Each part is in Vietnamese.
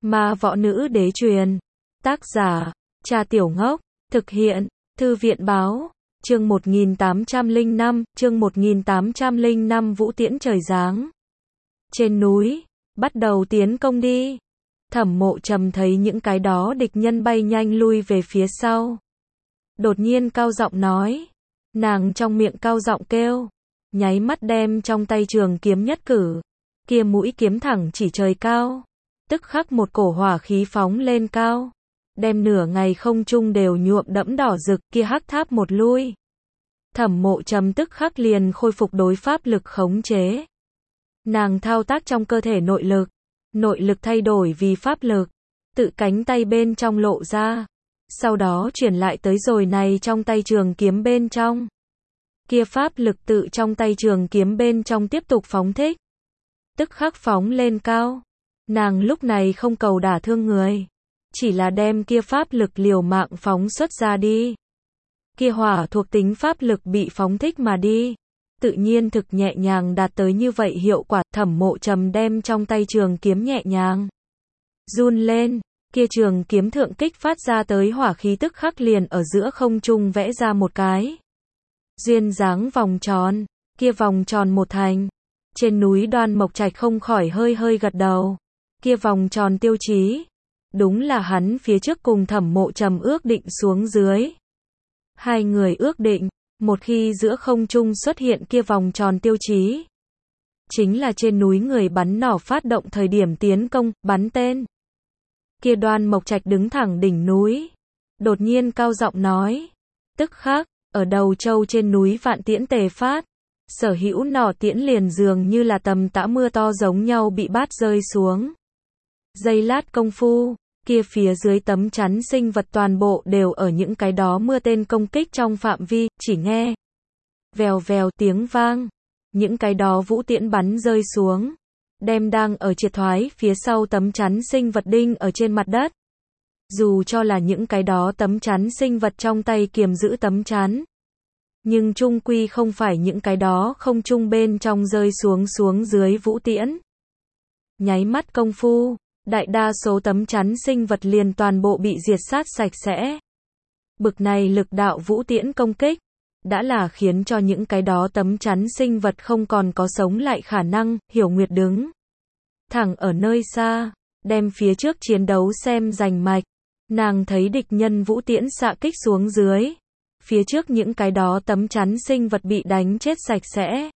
Ma võ nữ đế truyền. Tác giả, Trà Tiểu Ngốc. Thực hiện, Thư viện báo. Chương 1805, Vũ Tiễn trời giáng. Trên núi, bắt đầu tiến công đi. Thẩm Mộ Trầm thấy những cái đó địch nhân bay nhanh lui về phía sau. Đột nhiên cao giọng nói. Nàng trong miệng cao giọng kêu. Nháy mắt đem trong tay trường kiếm nhất cử. Kia mũi kiếm thẳng chỉ trời cao. Tức khắc một cổ hỏa khí phóng lên cao. Đem nửa ngày không trung đều nhuộm đẫm đỏ rực, kia hắc tháp một lui. Thẩm Mộ Trầm tức khắc liền khôi phục đối pháp lực khống chế. Nàng thao tác trong cơ thể nội lực thay đổi vì pháp lực, tự cánh tay bên trong lộ ra, sau đó chuyển lại tới rồi này trong tay trường kiếm bên trong. Kia pháp lực tự trong tay trường kiếm bên trong tiếp tục phóng thích, tức khắc phóng lên cao. Nàng lúc này không cầu đả thương người, chỉ là đem kia pháp lực liều mạng phóng xuất ra đi. Kia hỏa thuộc tính pháp lực bị phóng thích mà đi, tự nhiên thực nhẹ nhàng đạt tới như vậy hiệu quả. Thẩm Mộ Trầm đem trong tay trường kiếm nhẹ nhàng run lên, kia trường kiếm thượng kích phát ra tới hỏa khí tức khắc liền ở giữa không trung vẽ ra một cái duyên dáng vòng tròn. Kia vòng tròn một thành, trên núi Đoan Mộc Trạch không khỏi hơi gật đầu. Kia vòng tròn tiêu chí, đúng là hắn phía trước cùng Thẩm Mộ Trầm ước định xuống dưới. Hai người ước định, một khi giữa không trung xuất hiện kia vòng tròn tiêu chí, chính là trên núi người bắn nỏ phát động thời điểm tiến công, bắn tên. Kia Đoan Mộc Trạch đứng thẳng đỉnh núi, đột nhiên cao giọng nói. Tức khắc, ở đầu châu trên núi vạn tiễn tề phát, sở hữu nỏ tiễn liền dường như là tầm tã mưa to giống nhau bị bát rơi xuống. Giây lát công phu, kia phía dưới tấm chắn sinh vật toàn bộ đều ở những cái đó mưa tên công kích trong phạm vi, chỉ nghe vèo vèo tiếng vang, những cái đó vũ tiễn bắn rơi xuống, đem đang ở triệt thoái phía sau tấm chắn sinh vật đinh ở trên mặt đất. Dù cho là những cái đó tấm chắn sinh vật trong tay kiềm giữ tấm chắn, nhưng chung quy không phải những cái đó không trung bên trong rơi xuống dưới vũ tiễn. Nháy mắt công phu, đại đa số tấm chắn sinh vật liền toàn bộ bị diệt sát sạch sẽ. Bực này lực đạo vũ tiễn công kích, đã là khiến cho những cái đó tấm chắn sinh vật không còn có sống lại khả năng. Hiểu Nguyệt đứng thẳng ở nơi xa, đem phía trước chiến đấu xem rành mạch. Nàng thấy địch nhân vũ tiễn xạ kích xuống dưới, phía trước những cái đó tấm chắn sinh vật bị đánh chết sạch sẽ.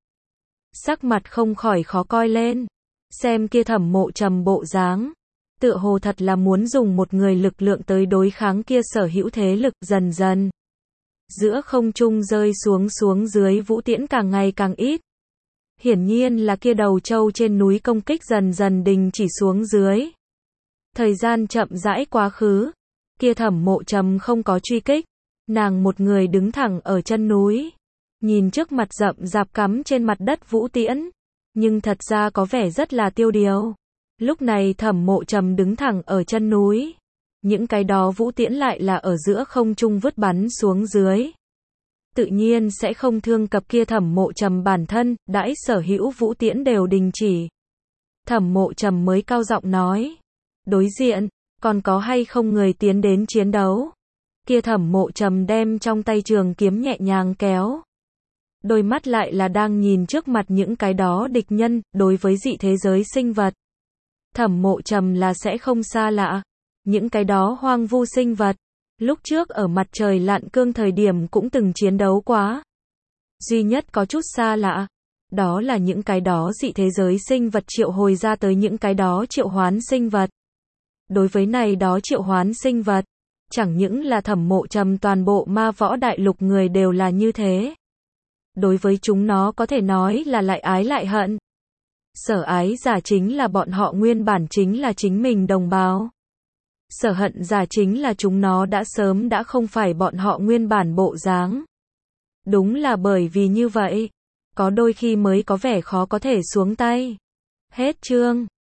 Sắc mặt không khỏi khó coi lên, xem kia Thẩm Mộ Trầm bộ dáng, tựa hồ thật là muốn dùng một người lực lượng tới đối kháng kia sở hữu thế lực. Dần dần, giữa không trung rơi xuống dưới vũ tiễn càng ngày càng ít. Hiển nhiên là kia đầu châu trên núi công kích dần dần đình chỉ xuống dưới. Thời gian chậm rãi quá khứ, kia Thẩm Mộ Trầm không có truy kích, nàng một người đứng thẳng ở chân núi, nhìn trước mặt rậm rạp cắm trên mặt đất vũ tiễn, nhưng thật ra có vẻ rất là tiêu điều. Lúc này Thẩm Mộ Trầm đứng thẳng ở chân núi, những cái đó vũ tiễn lại là ở giữa không trung vứt bắn xuống dưới. Tự nhiên sẽ không thương cập kia Thẩm Mộ Trầm bản thân. Đãi sở hữu vũ tiễn đều đình chỉ, Thẩm Mộ Trầm mới cao giọng nói. Đối diện, còn có hay không người tiến đến chiến đấu? Kia Thẩm Mộ Trầm đem trong tay trường kiếm nhẹ nhàng kéo. Đôi mắt lại là đang nhìn trước mặt những cái đó địch nhân. Đối với dị thế giới sinh vật, Thẩm Mộ Trầm là sẽ không xa lạ. Những cái đó hoang vu sinh vật, lúc trước ở mặt trời lặn cương thời điểm cũng từng chiến đấu quá. Duy nhất có chút xa lạ, đó là những cái đó dị thế giới sinh vật triệu hồi ra tới những cái đó triệu hoán sinh vật. Đối với này đó triệu hoán sinh vật, chẳng những là Thẩm Mộ Trầm, toàn bộ ma võ đại lục người đều là như thế. Đối với chúng nó có thể nói là lại ái lại hận. Sở ái giả chính là bọn họ nguyên bản chính là chính mình đồng bào. Sở hận giả chính là chúng nó đã sớm đã không phải bọn họ nguyên bản bộ dáng. Đúng là bởi vì như vậy, có đôi khi mới có vẻ khó có thể xuống tay. Hết chương.